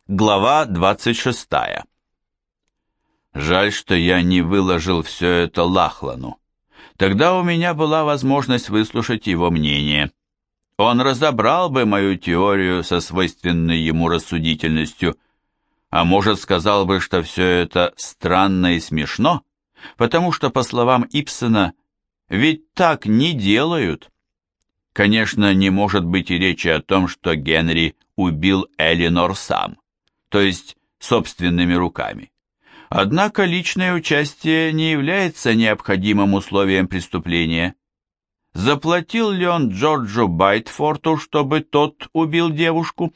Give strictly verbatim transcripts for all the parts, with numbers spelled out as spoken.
Глава двадцать шестая. Жаль, что я не выложил все это Лахлану. Тогда у меня была возможность выслушать его мнение. Он разобрал бы мою теорию со свойственной ему рассудительностью, а может, сказал бы, что все это странно и смешно, потому что, по словам Ибсена, ведь так не делают. Конечно, не может быть и речи о том, что Генри убил Элинор сам, то есть собственными руками. Однако личное участие не является необходимым условием преступления. Заплатил ли он Джорджу Байтфорту, чтобы тот убил девушку?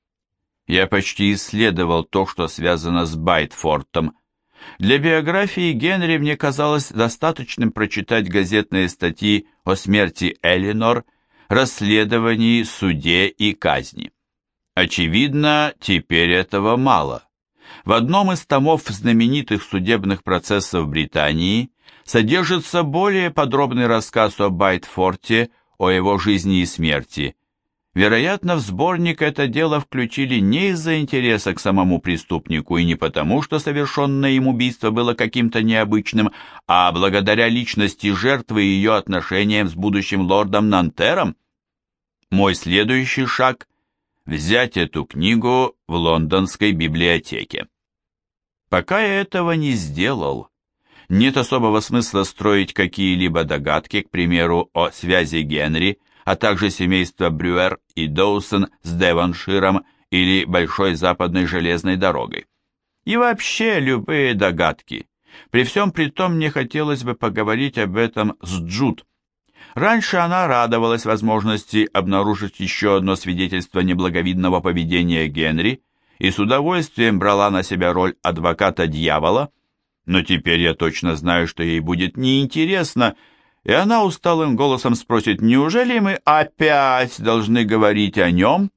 Я почти исследовал то, что связано с Байтфортом. Для биографии Генри мне казалось достаточным прочитать газетные статьи о смерти Элинор, расследовании, суде и казни. Очевидно, теперь этого мало. В одном из томов знаменитых судебных процессов Британии содержится более подробный рассказ о Байтфорте, о его жизни и смерти. Вероятно, в сборник это дело включили не из-за интереса к самому преступнику и не потому, что совершенное им убийство было каким-то необычным, а благодаря личности жертвы и ее отношениям с будущим лордом Нантером. Мой следующий шаг – взять эту книгу в лондонской библиотеке. Пока я этого не сделал, нет особого смысла строить какие-либо догадки, к примеру, о связи Генри, а также семейства Брюер и Доусон с Девонширом или Большой Западной железной дорогой. И вообще любые догадки. При всем при том мне хотелось бы поговорить об этом с Джуд. Раньше она радовалась возможности обнаружить еще одно свидетельство неблаговидного поведения Генри и с удовольствием брала на себя роль адвоката дьявола, но теперь я точно знаю, что ей будет неинтересно, и она усталым голосом спросит, неужели мы опять должны говорить о нем?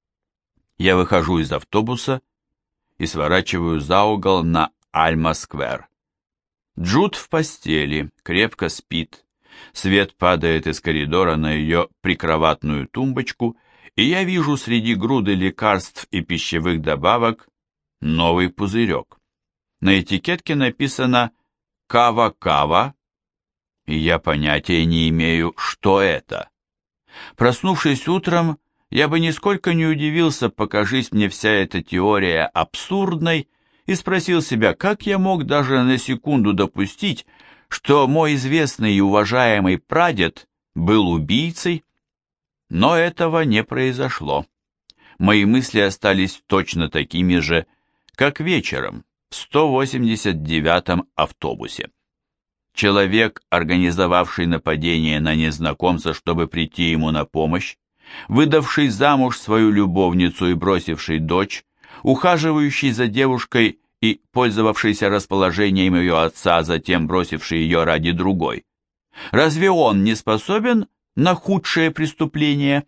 Я выхожу из автобуса и сворачиваю за угол на Альма-сквер. Джуд в постели, крепко спит. Свет падает из коридора на ее прикроватную тумбочку, и я вижу среди груды лекарств и пищевых добавок новый пузырек. На этикетке написано «Кава-кава», и я понятия не имею, что это. Проснувшись утром, я бы нисколько не удивился, покажись мне вся эта теория абсурдной, и спросил себя, как я мог даже на секунду допустить, что мой известный и уважаемый прадед был убийцей. Но этого не произошло. Мои мысли остались точно такими же, как вечером в сто восемьдесят девятом автобусе. Человек, организовавший нападение на незнакомца, чтобы прийти ему на помощь, выдавший замуж свою любовницу и бросивший дочь, ухаживающий за девушкой и пользовавшийся расположением ее отца, затем бросивший ее ради другой. Разве он не способен на худшее преступление?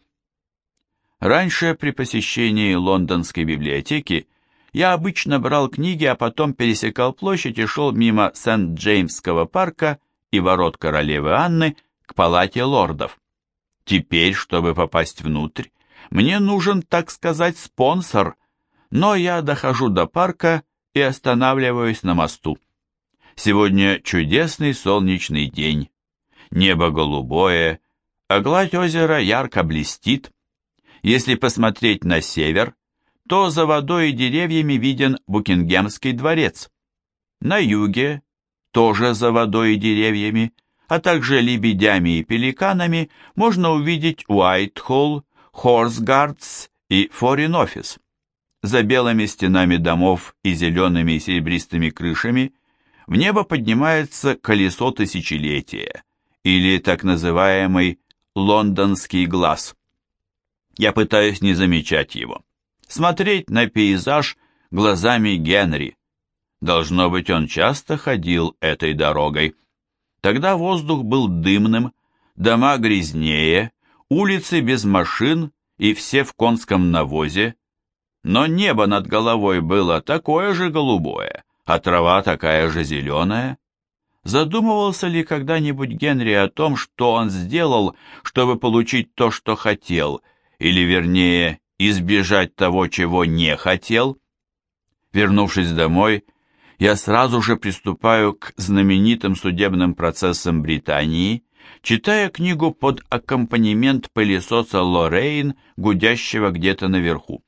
Раньше при посещении лондонской библиотеки я обычно брал книги, а потом пересекал площадь и шел мимо Сент-Джеймсского парка и ворот королевы Анны к палате лордов. Теперь, чтобы попасть внутрь, мне нужен, так сказать, спонсор, но я дохожу до парка и останавливаюсь на мосту. Сегодня чудесный солнечный день, небо голубое, а гладь озера ярко блестит. Если посмотреть на север, то за водой и деревьями виден Букингемский дворец. На юге, тоже за водой и деревьями, а также лебедями и пеликанами, можно увидеть Уайтхолл, Хорсгардс и Форин-офис. За белыми стенами домов и зелеными и серебристыми крышами в небо поднимается колесо тысячелетия, или так называемый лондонский глаз. Я пытаюсь не замечать его. Смотреть на пейзаж глазами Генри. Должно быть, он часто ходил этой дорогой. Тогда воздух был дымным, дома грязнее, улицы без машин и все в конском навозе, но небо над головой было такое же голубое, а трава такая же зеленая. Задумывался ли когда-нибудь Генри о том, что он сделал, чтобы получить то, что хотел, или, вернее, избежать того, чего не хотел? Вернувшись домой, я сразу же приступаю к знаменитым судебным процессам Британии, читая книгу под аккомпанемент пылесоса Лоррейн, гудящего где-то наверху.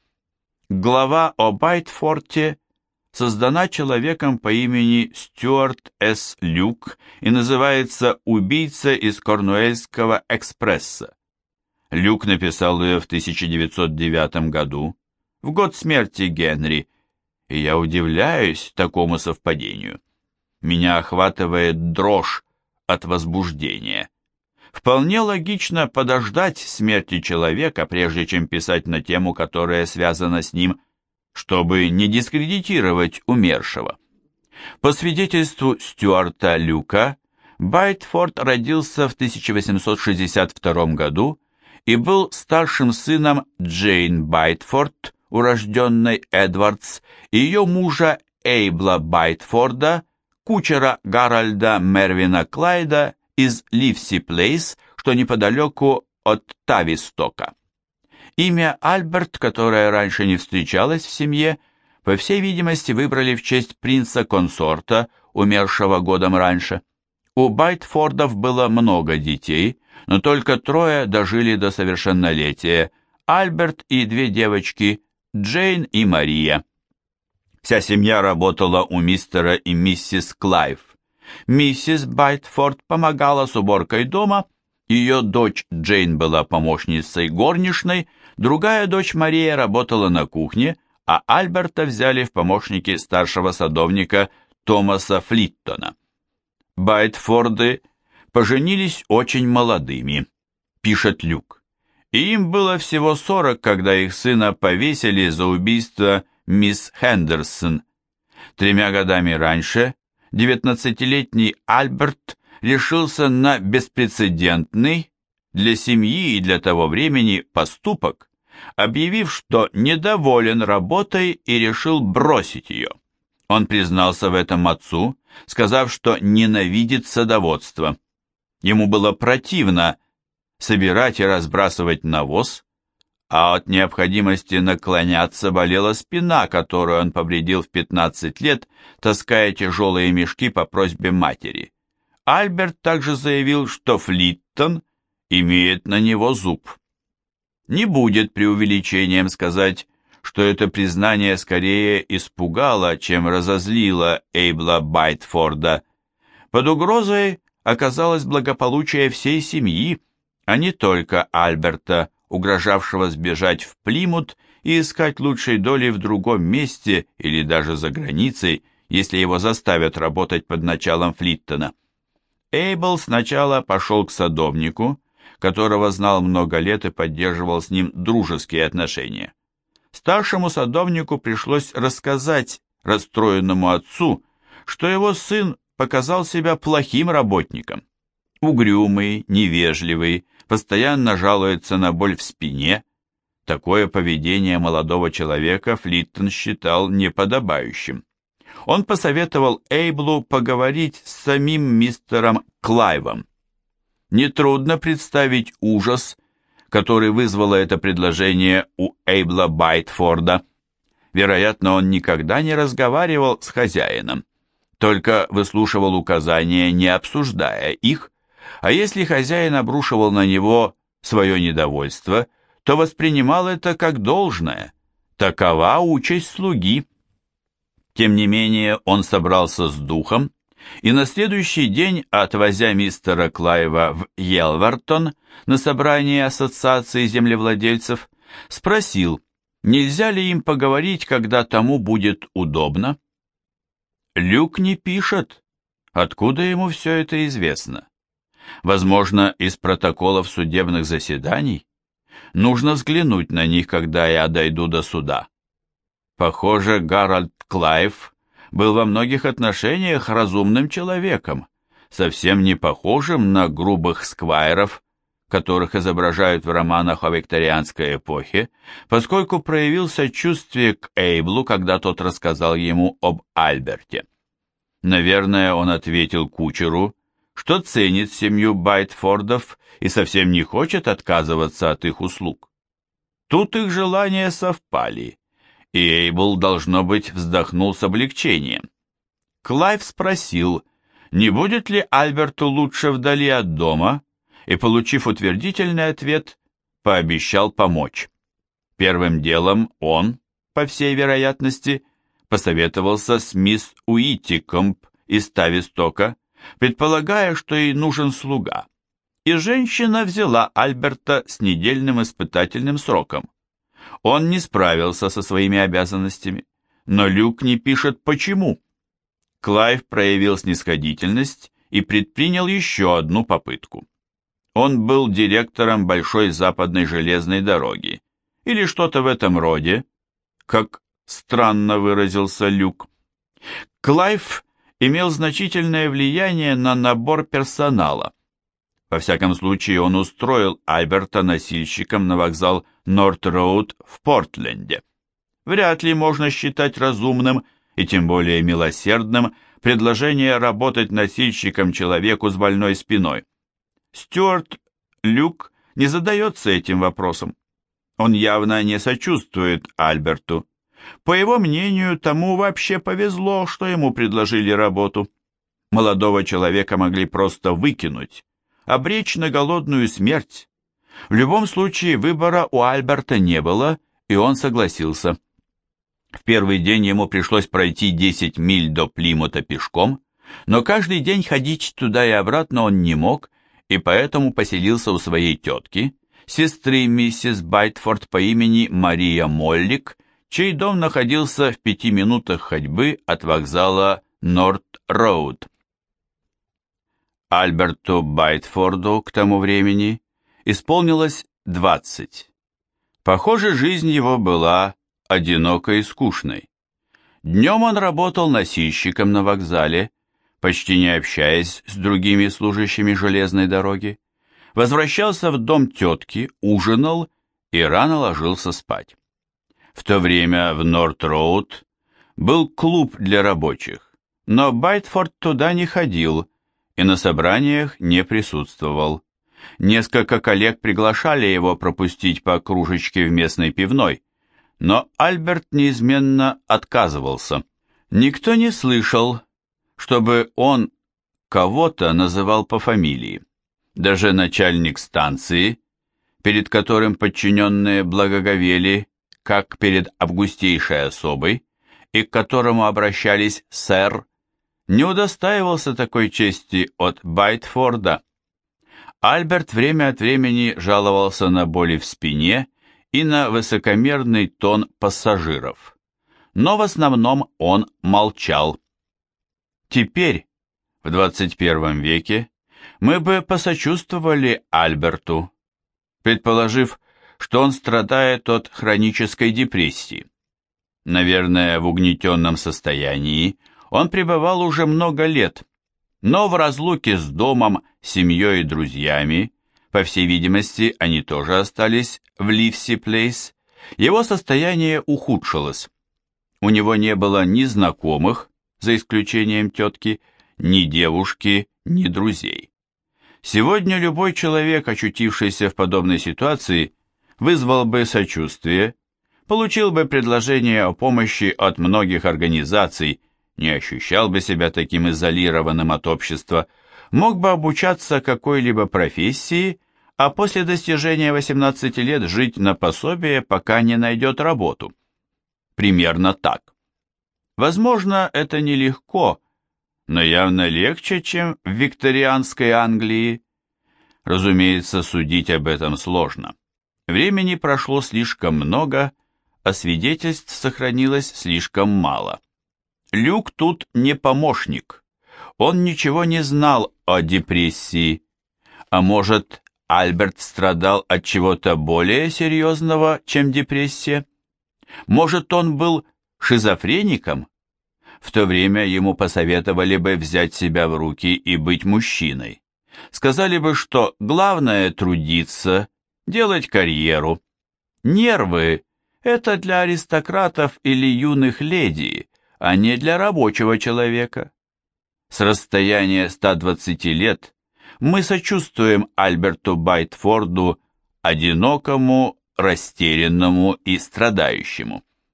Глава о Байтфорте создана человеком по имени Стюарт С. Люк и называется «Убийца из Корнуэльского экспресса». Люк написал ее в тысяча девятьсот девятом году, в год смерти Генри, и я удивляюсь такому совпадению. Меня охватывает дрожь от возбуждения. Вполне логично подождать смерти человека, прежде чем писать на тему, которая связана с ним, чтобы не дискредитировать умершего. По свидетельству Стюарта Люка, Байтфорд родился в тысяча восемьсот шестьдесят втором году и был старшим сыном Джейн Байтфорд, урожденной Эдвардс, и ее мужа Эйбла Байтфорда, кучера Гарольда Мервина Клайда из Ливси Плейс, что неподалеку от Тавистока. Имя Альберт, которое раньше не встречалось в семье, по всей видимости, выбрали в честь принца-консорта, умершего годом раньше. У Байтфордов было много детей, но только трое дожили до совершеннолетия: Альберт и две девочки, Джейн и Мария. Вся семья работала у мистера и миссис Клайв. Миссис Байтфорд помогала с уборкой дома, ее дочь Джейн была помощницей горничной, другая дочь Мария работала на кухне, а Альберта взяли в помощники старшего садовника Томаса Флиттона. Байтфорды поженились очень молодыми, пишет Люк, и им было всего сорок, когда их сына повесили за убийство мисс Хендерсон. Тремя годами раньше девятнадцатилетний Альберт решился на беспрецедентный для семьи и для того времени поступок, объявив, что недоволен работой и решил бросить ее. Он признался в этом отцу, сказав, что ненавидит садоводство. Ему было противно собирать и разбрасывать навоз, а от необходимости наклоняться болела спина, которую он повредил в пятнадцать лет, таская тяжелые мешки по просьбе матери. Альберт также заявил, что Флиттон имеет на него зуб. Не будет преувеличением сказать, что это признание скорее испугало, чем разозлило Эйбла Байтфорда. Под угрозой оказалось благополучие всей семьи, а не только Альберта, угрожавшего сбежать в Плимут и искать лучшей доли в другом месте или даже за границей, если его заставят работать под началом Флиттона. Эйбл сначала пошел к садовнику, которого знал много лет и поддерживал с ним дружеские отношения. Старшему садовнику пришлось рассказать расстроенному отцу, что его сын показал себя плохим работником. Угрюмый, невежливый, постоянно жалуется на боль в спине. Такое поведение молодого человека Флиттон считал неподобающим. Он посоветовал Эйблу поговорить с самим мистером Клайвом. Нетрудно представить ужас, который вызвало это предложение у Эйбла Байтфорда. Вероятно, он никогда не разговаривал с хозяином, только выслушивал указания, не обсуждая их, а если хозяин обрушивал на него свое недовольство, то воспринимал это как должное. Такова участь слуги. Тем не менее, он собрался с духом, и на следующий день, отвозя мистера Клайва в Йелвертон на собрание ассоциации землевладельцев, спросил, нельзя ли им поговорить, когда тому будет удобно. Люк не пишет, откуда ему все это известно. Возможно, из протоколов судебных заседаний? Нужно взглянуть на них, когда я дойду до суда. Похоже, Гарольд Клайв был во многих отношениях разумным человеком, совсем не похожим на грубых сквайров, которых изображают в романах о викторианской эпохе, поскольку проявил сочувствие к Эйблу, когда тот рассказал ему об Альберте. Наверное, он ответил кучеру, что ценит семью Байтфордов и совсем не хочет отказываться от их услуг. Тут их желания совпали, и Эйбл, должно быть, вздохнул с облегчением. Клайв спросил, не будет ли Альберту лучше вдали от дома, и, получив утвердительный ответ, пообещал помочь. Первым делом он, по всей вероятности, посоветовался с мисс Уитикомб из Тавистока, предполагая, что ей нужен слуга, и женщина взяла Альберта с недельным испытательным сроком. Он не справился со своими обязанностями, но Люк не пишет почему. Клайв проявил снисходительность и предпринял еще одну попытку. Он был директором Большой Западной железной дороги, или что-то в этом роде, как странно выразился Люк. Клайв имел значительное влияние на набор персонала. Во всяком случае, он устроил Альберта носильщиком на вокзал Норт-Роуд в Портленде. Вряд ли можно считать разумным и тем более милосердным предложение работать носильщиком человеку с больной спиной. Стюарт Люк не задается этим вопросом. Он явно не сочувствует Альберту. По его мнению, тому вообще повезло, что ему предложили работу. Молодого человека могли просто выкинуть, обречь на голодную смерть. В любом случае, выбора у Альберта не было, и он согласился. В первый день ему пришлось пройти десять миль до Плимута пешком, но каждый день ходить туда и обратно он не мог, и поэтому поселился у своей тетки, сестры миссис Байтфорд по имени Мария Моллик, чей дом находился в пяти минутах ходьбы от вокзала Норт-Роуд. Альберту Байтфорду к тому времени исполнилось двадцать. Похоже, жизнь его была одинокой и скучной. Днем он работал носильщиком на вокзале, почти не общаясь с другими служащими железной дороги, возвращался в дом тетки, ужинал и рано ложился спать. В то время в Норт-Роуд был клуб для рабочих, но Байтфорд туда не ходил и на собраниях не присутствовал. Несколько коллег приглашали его пропустить по кружечке в местной пивной, но Альберт неизменно отказывался. Никто не слышал, чтобы он кого-то называл по фамилии. Даже начальник станции, перед которым подчиненные благоговели, как перед августейшей особой, и к которому обращались «сэр», не удостаивался такой чести от Байтфорда. Альберт время от времени жаловался на боли в спине и на высокомерный тон пассажиров, но в основном он молчал. Теперь, в двадцать первом веке, мы бы посочувствовали Альберту, предположив, что он страдает от хронической депрессии. Наверное, в угнетенном состоянии он пребывал уже много лет, но в разлуке с домом, семьей и друзьями, по всей видимости, они тоже остались в Ливси-Плейс, его состояние ухудшилось. У него не было ни знакомых, за исключением тетки, ни девушки, ни друзей. Сегодня любой человек, очутившийся в подобной ситуации, вызвал бы сочувствие, получил бы предложение о помощи от многих организаций, не ощущал бы себя таким изолированным от общества, мог бы обучаться какой-либо профессии, а после достижения восемнадцати лет жить на пособие, пока не найдет работу. Примерно так. Возможно, это нелегко, но явно легче, чем в викторианской Англии. Разумеется, судить об этом сложно. Времени прошло слишком много, а свидетельств сохранилось слишком мало. Люк тут не помощник. Он ничего не знал о депрессии. А может, Альберт страдал от чего-то более серьезного, чем депрессия? Может, он был шизофреником? В то время ему посоветовали бы взять себя в руки и быть мужчиной. Сказали бы, что главное трудиться, делать карьеру. Нервы – это для аристократов или юных леди, а не для рабочего человека. С расстояния ста двадцати лет мы сочувствуем Альберту Байтфорду, одинокому, растерянному и страдающему.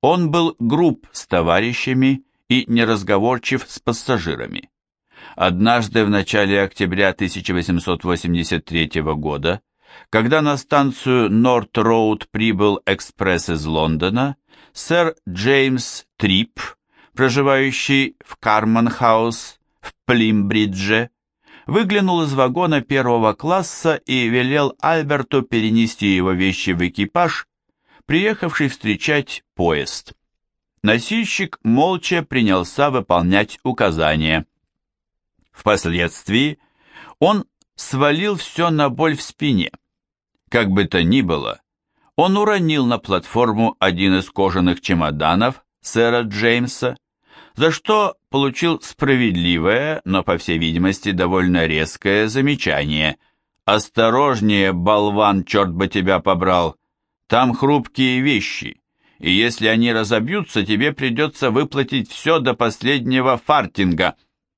Он был груб с товарищами и неразговорчив с пассажирами. Однажды в начале октября тысяча восемьсот восемьдесят третьего года, когда на станцию Норт-Роуд прибыл экспресс из Лондона, сэр Джеймс Трип, проживающий в Карман-хаус в Плимбридже, выглянул из вагона первого класса и велел Альберту перенести его вещи в экипаж, приехавший встречать поезд. Носильщик молча принялся выполнять указания. Впоследствии он свалил все на боль в спине. Как бы то ни было, он уронил на платформу один из кожаных чемоданов сэра Джеймса, за что получил справедливое, но, по всей видимости, довольно резкое замечание. «Осторожнее, болван, черт бы тебя побрал! Там хрупкие вещи, и если они разобьются, тебе придется выплатить все до последнего фартинга».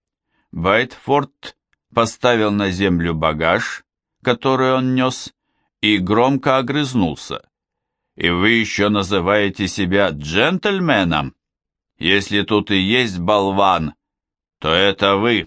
Байтфорд поставил на землю багаж, который он нес, и громко огрызнулся. «И вы еще называете себя джентльменом? Если тут и есть болван, то это вы».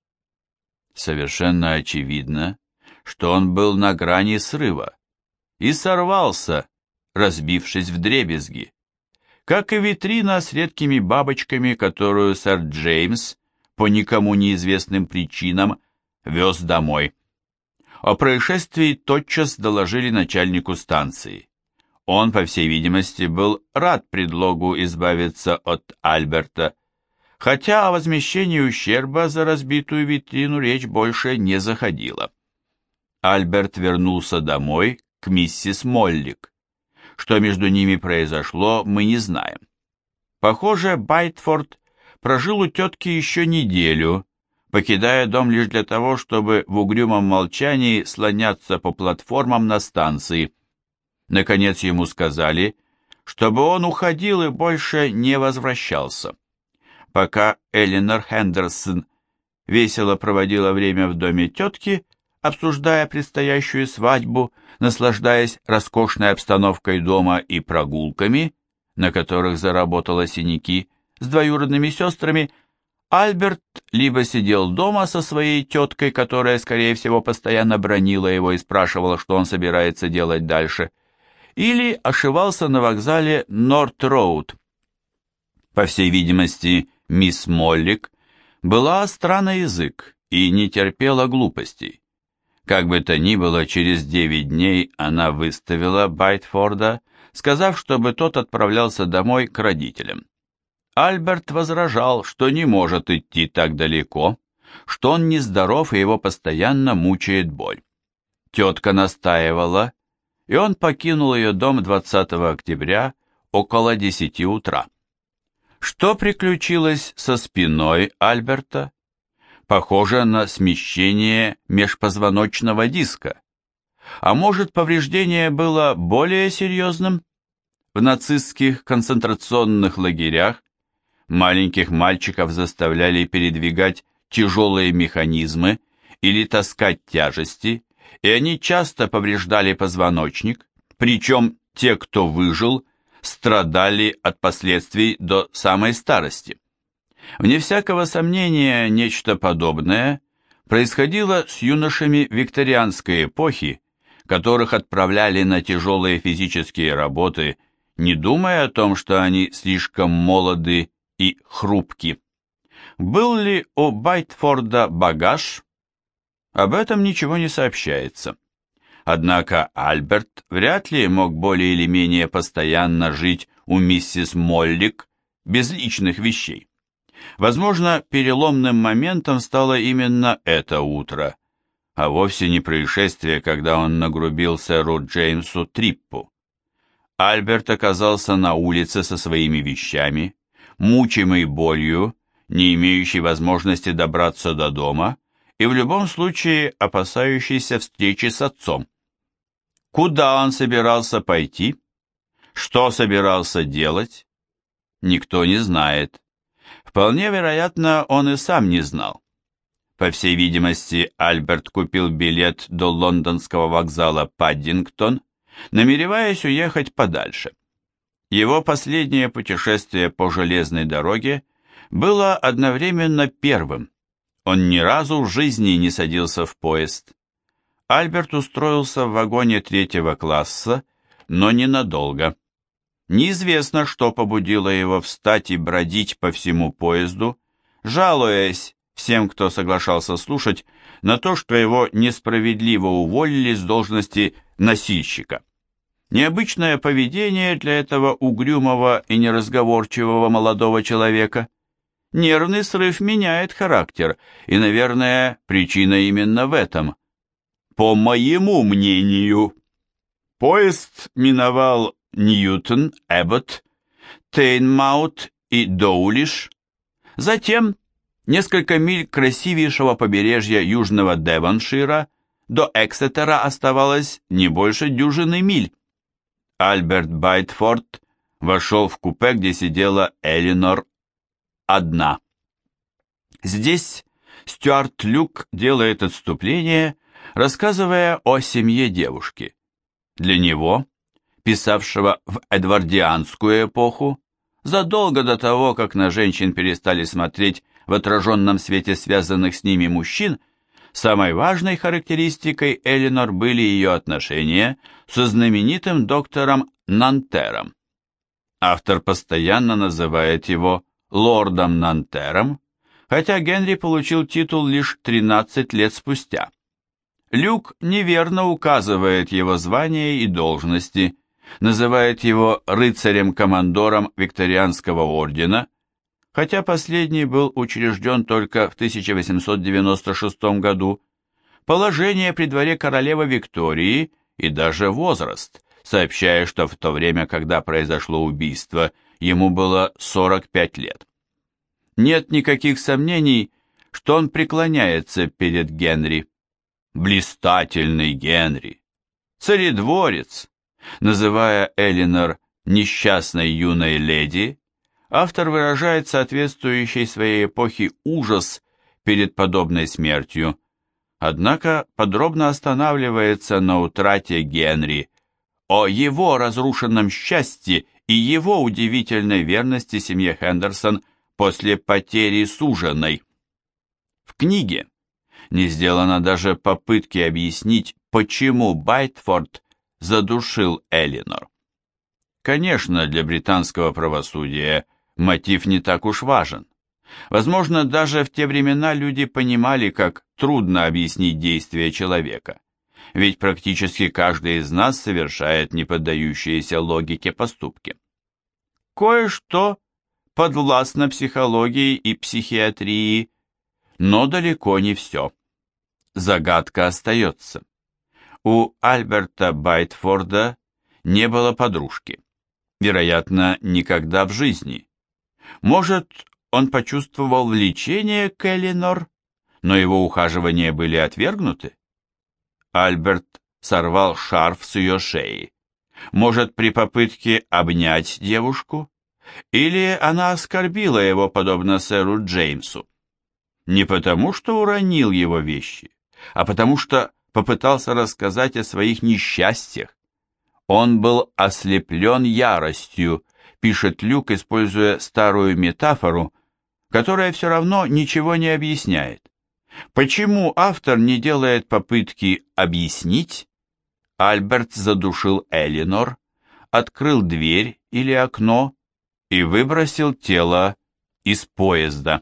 Совершенно очевидно, что он был на грани срыва и сорвался, разбившись вдребезги, как и витрина с редкими бабочками, которую сэр Джеймс по никому неизвестным причинам вез домой. О происшествии тотчас доложили начальнику станции. Он, по всей видимости, был рад предлогу избавиться от Альберта, хотя о возмещении ущерба за разбитую витрину речь больше не заходила. Альберт вернулся домой к миссис Моллик. Что между ними произошло, мы не знаем. Похоже, Байтфорд прожил у тетки еще неделю, покидая дом лишь для того, чтобы в угрюмом молчании слоняться по платформам на станции. Наконец ему сказали, чтобы он уходил и больше не возвращался. Пока Эленор Хендерсон весело проводила время в доме тетки, обсуждая предстоящую свадьбу, наслаждаясь роскошной обстановкой дома и прогулками, на которых заработала синяки, с двоюродными сестрами, Альберт либо сидел дома со своей теткой, которая, скорее всего, постоянно бранила его и спрашивала, что он собирается делать дальше, или ошивался на вокзале Норт-Роуд. По всей видимости, мисс Моллик была остра на язык и не терпела глупостей. Как бы то ни было, через девять дней она выставила Байтфорда, сказав, чтобы тот отправлялся домой к родителям. Альберт возражал, что не может идти так далеко, что он нездоров и его постоянно мучает боль. Тетка настаивала, и он покинул ее дом двадцатого октября около десяти утра. Что приключилось со спиной Альберта? Похоже на смещение межпозвоночного диска. А может, повреждение было более серьезным? В нацистских концентрационных лагерях маленьких мальчиков заставляли передвигать тяжелые механизмы или таскать тяжести, и они часто повреждали позвоночник, причем те, кто выжил, страдали от последствий до самой старости. Вне всякого сомнения, нечто подобное происходило с юношами викторианской эпохи, которых отправляли на тяжелые физические работы, не думая о том, что они слишком молоды и хрупки. Был ли у Байтфорда багаж? Об этом ничего не сообщается. Однако Альберт вряд ли мог более или менее постоянно жить у миссис Моллик без личных вещей. Возможно, переломным моментом стало именно это утро, а вовсе не происшествие, когда он нагрубил сэру Джеймсу Триппу. Альберт оказался на улице со своими вещами, мучимый болью, не имеющий возможности добраться до дома и в любом случае опасающийся встречи с отцом. Куда он собирался пойти? Что собирался делать? Никто не знает. Вполне вероятно, он и сам не знал. По всей видимости, Альберт купил билет до лондонского вокзала Паддингтон, намереваясь уехать подальше. Его последнее путешествие по железной дороге было одновременно первым. Он ни разу в жизни не садился в поезд. Альберт устроился в вагоне третьего класса, но ненадолго. Неизвестно, что побудило его встать и бродить по всему поезду, жалуясь всем, кто соглашался слушать, на то, что его несправедливо уволили с должности носильщика. Необычное поведение для этого угрюмого и неразговорчивого молодого человека. Нервный срыв меняет характер, и, наверное, причина именно в этом. По моему мнению, поезд миновал Ньютон, Эбботт, Тейнмаут и Доулиш, затем несколько миль красивейшего побережья южного Девоншира, до Эксетера оставалось не больше дюжины миль. Альберт Байтфорд вошел в купе, где сидела Элинор одна. Здесь Стюарт Люк делает отступление, рассказывая о семье девушки. Для него, писавшего в эдвардианскую эпоху, задолго до того, как на женщин перестали смотреть в отраженном свете связанных с ними мужчин, самой важной характеристикой Элинор были ее отношения со знаменитым доктором Нантером. Автор постоянно называет его лордом Нантером, хотя Генри получил титул лишь тринадцать лет спустя. Люк неверно указывает его звание и должности, называет его рыцарем-командором Викторианского ордена, хотя последний был учрежден только в тысяча восемьсот девяносто шестом году, положение при дворе королевы Виктории и даже возраст, сообщая, что в то время, когда произошло убийство, ему было сорок пять лет. Нет никаких сомнений, что он преклоняется перед Генри. Блистательный Генри, царедворец. Называя Элинор несчастной юной леди, автор выражает соответствующий своей эпохе ужас перед подобной смертью, однако подробно останавливается на утрате Генри, о его разрушенном счастье и его удивительной верности семье Хендерсон после потери суженой. В книге не сделано даже попытки объяснить, почему Байтфорд задушил Элинор. Конечно, для британского правосудия мотив не так уж важен. Возможно, даже в те времена люди понимали, как трудно объяснить действия человека, ведь практически каждый из нас совершает неподдающиеся логике поступки. Кое-что подвластно психологии и психиатрии, но далеко не все. Загадка остается. У Альберта Байтфорда не было подружки. Вероятно, никогда в жизни. Может, он почувствовал влечение к Элинор, но его ухаживания были отвергнуты? Альберт сорвал шарф с ее шеи. Может, при попытке обнять девушку? Или она оскорбила его, подобно сэру Джеймсу? Не потому, что уронил его вещи, а потому что попытался рассказать о своих несчастьях. Он был ослеплен яростью, пишет Люк, используя старую метафору, которая все равно ничего не объясняет. Почему автор не делает попытки объяснить? Альберт задушил Элинор, открыл дверь или окно и выбросил тело из поезда.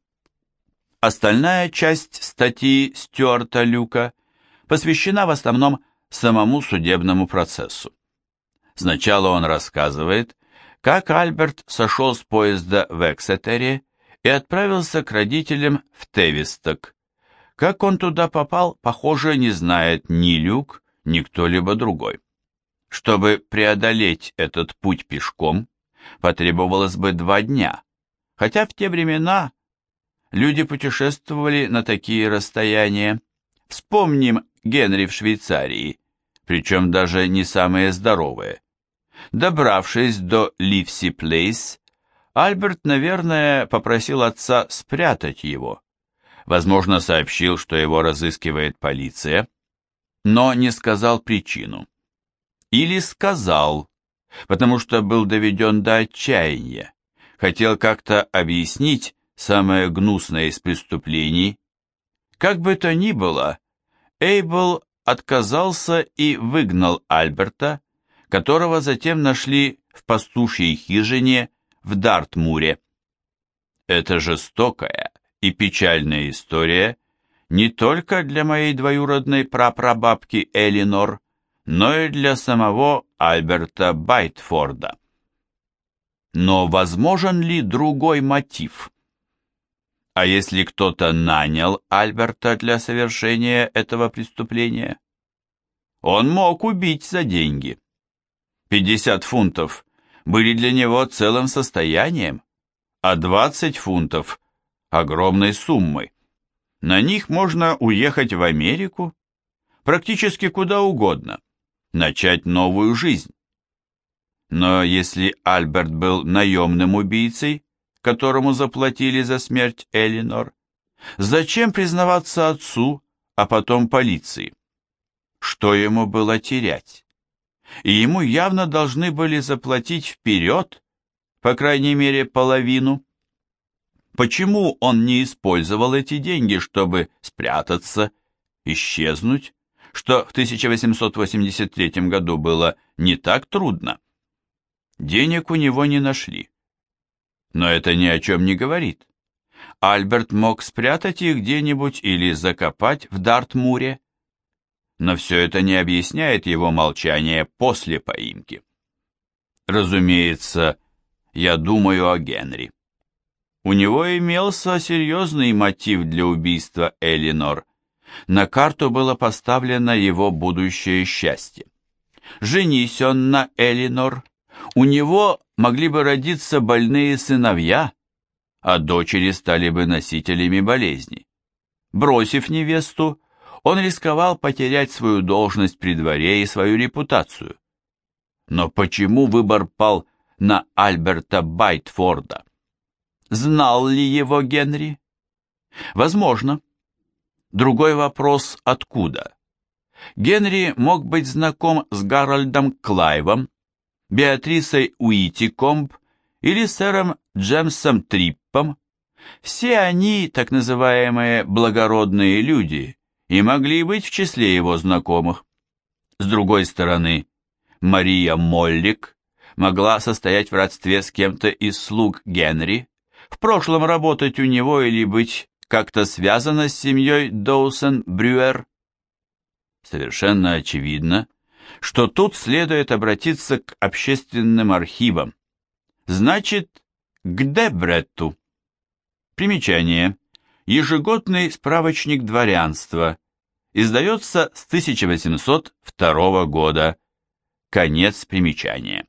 Остальная часть статьи Стюарта Люка посвящена в основном самому судебному процессу. Сначала он рассказывает, как Альберт сошел с поезда в Эксетере и отправился к родителям в Тевисток. Как он туда попал, похоже, не знает ни Люк, ни кто-либо другой. Чтобы преодолеть этот путь пешком, потребовалось бы два дня, хотя в те времена люди путешествовали на такие расстояния. Вспомним Генри в Швейцарии, причем даже не самые здоровые. Добравшись до Ливси Плейс, Альберт, наверное, попросил отца спрятать его. Возможно, сообщил, что его разыскивает полиция, но не сказал причину. Или сказал, потому что был доведен до отчаяния, хотел как-то объяснить самое гнусное из преступлений. Как бы то ни было, Эйбл отказался и выгнал Альберта, которого затем нашли в пастушьей хижине в Дартмуре. Это жестокая и печальная история не только для моей двоюродной прапрабабки Элинор, но и для самого Альберта Байтфорда. Но возможен ли другой мотив? А если кто-то нанял Альберта для совершения этого преступления? Он мог убить за деньги. пятьдесят фунтов были для него целым состоянием, а двадцать фунтов – огромной суммой. На них можно уехать в Америку, практически куда угодно, начать новую жизнь. Но если Альберт был наемным убийцей, которому заплатили за смерть Элинор, зачем признаваться отцу, а потом полиции? Что ему было терять? И ему явно должны были заплатить вперед, по крайней мере, половину. Почему он не использовал эти деньги, чтобы спрятаться, исчезнуть, что в тысяча восемьсот восемьдесят третьем году было не так трудно? Денег у него не нашли. Но это ни о чем не говорит. Альберт мог спрятать их где-нибудь или закопать в Дартмуре. Но все это не объясняет его молчание после поимки. Разумеется, я думаю о Генри. У него имелся серьезный мотив для убийства Элинор. На карту было поставлено его будущее счастье. Женись он на Элинор, у него могли бы родиться больные сыновья, а дочери стали бы носителями болезней. Бросив невесту, он рисковал потерять свою должность при дворе и свою репутацию. Но почему выбор пал на Альберта Байтфорда? Знал ли его Генри? Возможно. Другой вопрос – откуда? Генри мог быть знаком с Гарольдом Клайвом, Беатрисой Уитикомб или сэром Джемсом Триппом. Все они, так называемые благородные люди, и могли быть в числе его знакомых. С другой стороны, Мария Моллик могла состоять в родстве с кем-то из слуг Генри, в прошлом работать у него или быть как-то связана с семьей Доусон-Брюер. Совершенно очевидно, что тут следует обратиться к общественным архивам. Значит, к Дебретту. Примечание. Ежегодный справочник дворянства. Издается с тысяча восемьсот второго года. Конец примечания.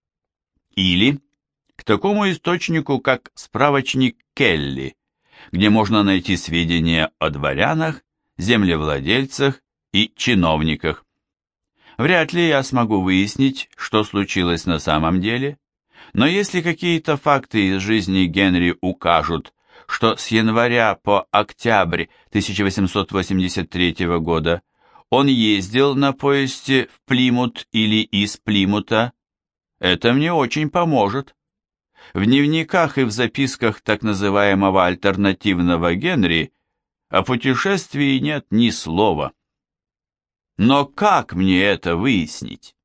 Или к такому источнику, как справочник Келли, где можно найти сведения о дворянах, землевладельцах и чиновниках. Вряд ли я смогу выяснить, что случилось на самом деле, но если какие-то факты из жизни Генри укажут, что с января по октябрь тысяча восемьсот восемьдесят третьего года он ездил на поезде в Плимут или из Плимута, это мне очень поможет. В дневниках и в записках так называемого альтернативного Генри о путешествии нет ни слова. Но как мне это выяснить?